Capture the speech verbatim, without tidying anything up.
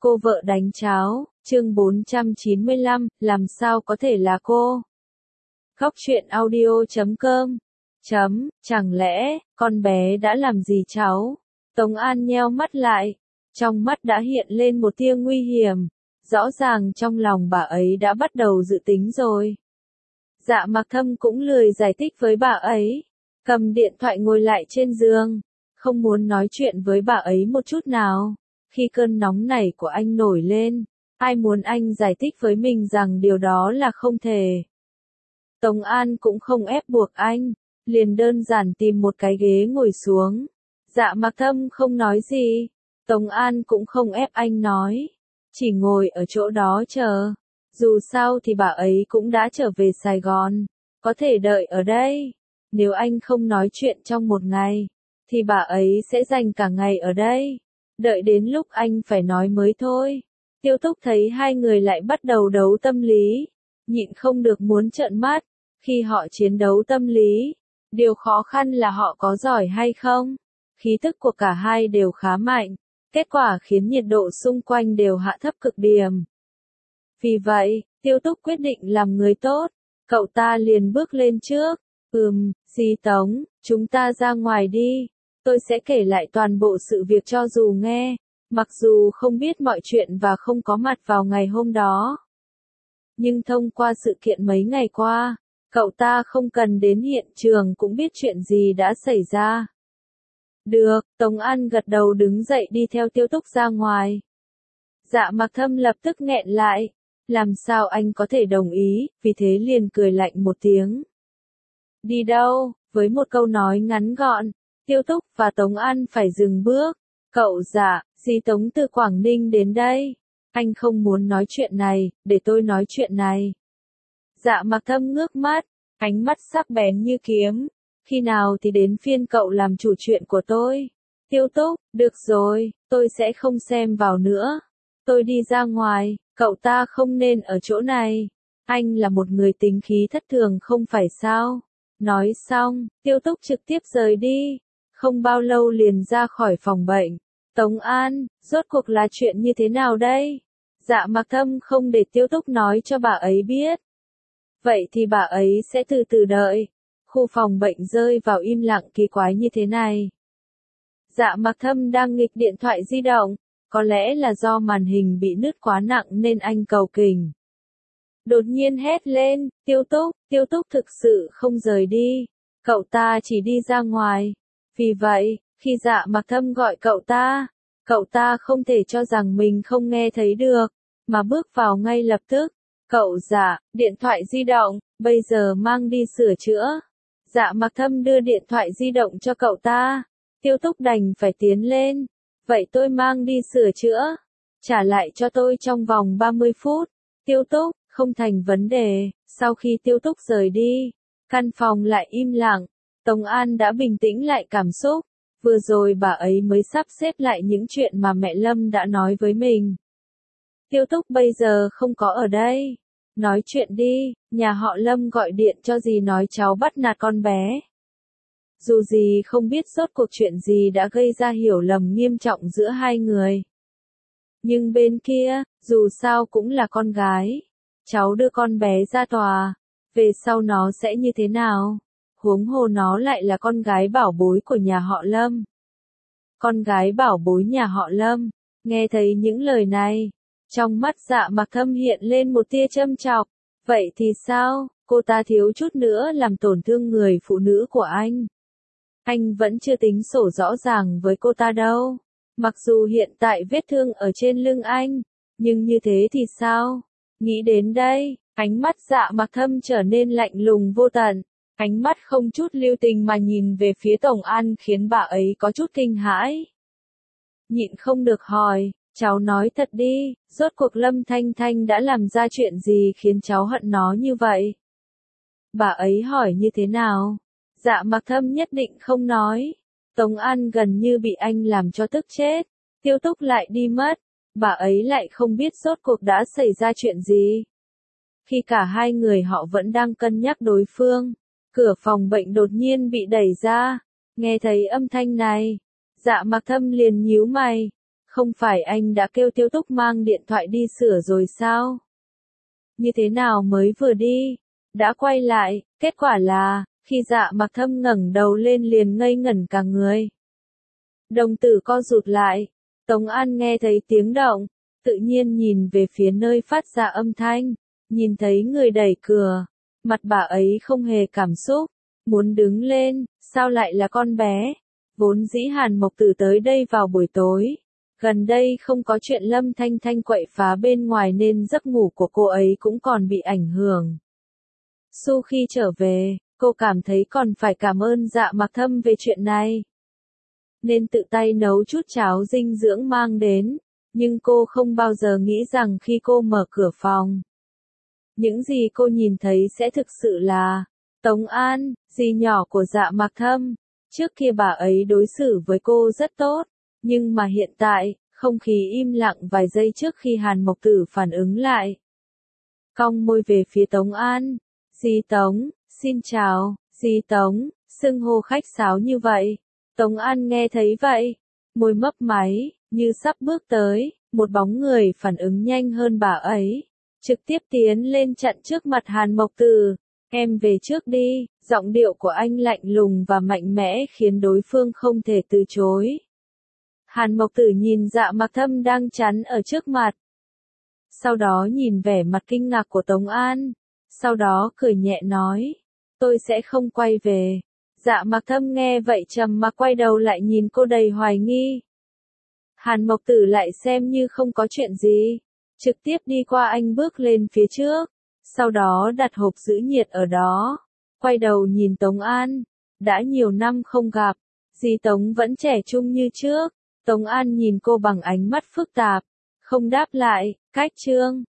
Cô vợ đánh cháo, chương bốn trăm chín mươi lăm, làm sao có thể là cô? Góc truyện audio chấm com Chấm, chẳng lẽ, con bé đã làm gì cháu? Tống An nheo mắt lại, trong mắt đã hiện lên một tia nguy hiểm, rõ ràng trong lòng bà ấy đã bắt đầu dự tính rồi. Dạ Mặc Thâm cũng lười giải thích với bà ấy, cầm điện thoại ngồi lại trên giường, không muốn nói chuyện với bà ấy một chút nào. Khi cơn nóng này của anh nổi lên, ai muốn anh giải thích với mình rằng điều đó là không thể. Tống An cũng không ép buộc anh, liền đơn giản tìm một cái ghế ngồi xuống. Dạ Mặc Thâm không nói gì, Tống An cũng không ép anh nói, chỉ ngồi ở chỗ đó chờ. Dù sao thì bà ấy cũng đã trở về Sài Gòn, có thể đợi ở đây. Nếu anh không nói chuyện trong một ngày, thì bà ấy sẽ dành cả ngày ở đây. Đợi đến lúc anh phải nói mới thôi. Tiêu Túc thấy hai người lại bắt đầu đấu tâm lý, nhịn không được muốn trợn mắt. Khi họ chiến đấu tâm lý, điều khó khăn là họ có giỏi hay không. Khí tức của cả hai đều khá mạnh, kết quả khiến nhiệt độ xung quanh đều hạ thấp cực điểm. Vì vậy, Tiêu Túc quyết định làm người tốt, cậu ta liền bước lên trước. Ừm, dì Tống, chúng ta ra ngoài đi. Tôi sẽ kể lại toàn bộ sự việc cho dù nghe, mặc dù không biết mọi chuyện và không có mặt vào ngày hôm đó. Nhưng thông qua sự kiện mấy ngày qua, cậu ta không cần đến hiện trường cũng biết chuyện gì đã xảy ra. Được, Tống An gật đầu đứng dậy đi theo Tiêu Túc ra ngoài. Dạ Mặc Thâm lập tức nghẹn lại, làm sao anh có thể đồng ý, vì thế liền cười lạnh một tiếng. Đi đâu? Với một câu nói ngắn gọn, Tiêu Túc và Tống An phải dừng bước. Cậu dạ, dì Tống từ Quảng Ninh đến đây. Anh không muốn nói chuyện này, để tôi nói chuyện này. Dạ Mặc Thâm ngước mắt, ánh mắt sắc bén như kiếm. Khi nào thì đến phiên cậu làm chủ chuyện của tôi? Tiêu Túc, được rồi, tôi sẽ không xem vào nữa. Tôi đi ra ngoài, cậu ta không nên ở chỗ này. Anh là một người tính khí thất thường không phải sao? Nói xong, Tiêu Túc trực tiếp rời đi. Không bao lâu liền ra khỏi phòng bệnh. Tống An, rốt cuộc là chuyện như thế nào đây? Dạ Mặc Thâm không để Tiêu Túc nói cho bà ấy biết. Vậy thì bà ấy sẽ từ từ đợi. Khu phòng bệnh rơi vào im lặng kỳ quái như thế này. Dạ Mặc Thâm đang nghịch điện thoại di động, có lẽ là do màn hình bị nứt quá nặng nên anh cầu kình. Đột nhiên hét lên, Tiêu Túc, Tiêu Túc thực sự không rời đi. Cậu ta chỉ đi ra ngoài. Vì vậy, khi Dạ Mặc Thâm gọi cậu ta, cậu ta không thể cho rằng mình không nghe thấy được, mà bước vào ngay lập tức. Cậu Dạ, điện thoại di động, bây giờ mang đi sửa chữa. Dạ Mặc Thâm đưa điện thoại di động cho cậu ta. Tiêu Túc đành phải tiến lên. Vậy tôi mang đi sửa chữa. Trả lại cho tôi trong vòng ba mươi phút. Tiêu Túc, không thành vấn đề. Sau khi Tiêu Túc rời đi, căn phòng lại im lặng. Tống An đã bình tĩnh lại cảm xúc. Vừa rồi bà ấy mới sắp xếp lại những chuyện mà mẹ Lâm đã nói với mình. Tiêu Túc bây giờ không có ở đây. Nói chuyện đi, nhà họ Lâm gọi điện cho dì nói cháu bắt nạt con bé. Dù dì không biết rốt cuộc chuyện gì đã gây ra hiểu lầm nghiêm trọng giữa hai người. Nhưng bên kia, dù sao cũng là con gái. Cháu đưa con bé ra tòa. Về sau nó sẽ như thế nào? Huống hồ nó lại là con gái bảo bối của nhà họ Lâm. Con gái bảo bối nhà họ Lâm. Nghe thấy những lời này, trong mắt Dạ Mặc Thâm hiện lên một tia châm chọc. Vậy thì sao? Cô ta thiếu chút nữa làm tổn thương người phụ nữ của anh. Anh vẫn chưa tính sổ rõ ràng với cô ta đâu. Mặc dù hiện tại vết thương ở trên lưng anh, nhưng như thế thì sao? Nghĩ đến đây, ánh mắt Dạ Mặc Thâm trở nên lạnh lùng vô tận. Ánh mắt không chút lưu tình mà nhìn về phía Tống An khiến bà ấy có chút kinh hãi. Nhịn không được hỏi, cháu nói thật đi, rốt cuộc Lâm Thanh Thanh đã làm ra chuyện gì khiến cháu hận nó như vậy? Bà ấy hỏi như thế nào? Dạ Mặc Thâm nhất định không nói. Tống An gần như bị anh làm cho tức chết. Tiêu Túc lại đi mất. Bà ấy lại không biết rốt cuộc đã xảy ra chuyện gì. Khi cả hai người họ vẫn đang cân nhắc đối phương, cửa phòng bệnh đột nhiên bị đẩy ra. Nghe thấy âm thanh này, Dạ Mặc Thâm liền nhíu mày. Không phải anh đã kêu Tiêu Túc mang điện thoại đi sửa rồi sao? Như thế nào mới vừa đi? Đã quay lại, kết quả là, khi Dạ Mặc Thâm ngẩng đầu lên liền ngây ngẩn cả người. Đồng tử co rụt lại, Tống An nghe thấy tiếng động, tự nhiên nhìn về phía nơi phát ra âm thanh, nhìn thấy người đẩy cửa, mặt bà ấy không hề cảm xúc, muốn đứng lên, sao lại là con bé? Vốn dĩ Hàn Mộc Tử tới đây vào buổi tối, gần đây không có chuyện Lâm Thanh Thanh quậy phá bên ngoài nên giấc ngủ của cô ấy cũng còn bị ảnh hưởng. Sau khi trở về, cô cảm thấy còn phải cảm ơn Dạ Mặc Thâm về chuyện này, nên tự tay nấu chút cháo dinh dưỡng mang đến, nhưng cô không bao giờ nghĩ rằng khi cô mở cửa phòng, những gì cô nhìn thấy sẽ thực sự là Tống An, dì nhỏ của Dạ Mặc Thâm. Trước kia bà ấy đối xử với cô rất tốt, nhưng mà hiện tại, không khí im lặng vài giây trước khi Hàn Mộc Tử phản ứng lại. Cong môi về phía Tống An, dì Tống, xin chào, dì Tống, xưng hô khách sáo như vậy. Tống An nghe thấy vậy, môi mấp máy, như sắp bước tới, một bóng người phản ứng nhanh hơn bà ấy, trực tiếp tiến lên chặn trước mặt Hàn Mộc Tử. Em về trước đi, giọng điệu của anh lạnh lùng và mạnh mẽ khiến đối phương không thể từ chối. Hàn Mộc Tử nhìn Dạ Mặc Thâm đang chắn ở trước mặt. Sau đó nhìn vẻ mặt kinh ngạc của Tống An. Sau đó cười nhẹ nói, tôi sẽ không quay về. Dạ Mặc Thâm nghe vậy trầm mặc quay đầu lại nhìn cô đầy hoài nghi. Hàn Mộc Tử lại xem như không có chuyện gì, trực tiếp đi qua anh bước lên phía trước, sau đó đặt hộp giữ nhiệt ở đó, quay đầu nhìn Tống An, đã nhiều năm không gặp, dì Tống vẫn trẻ trung như trước. Tống An nhìn cô bằng ánh mắt phức tạp, không đáp lại, cách chương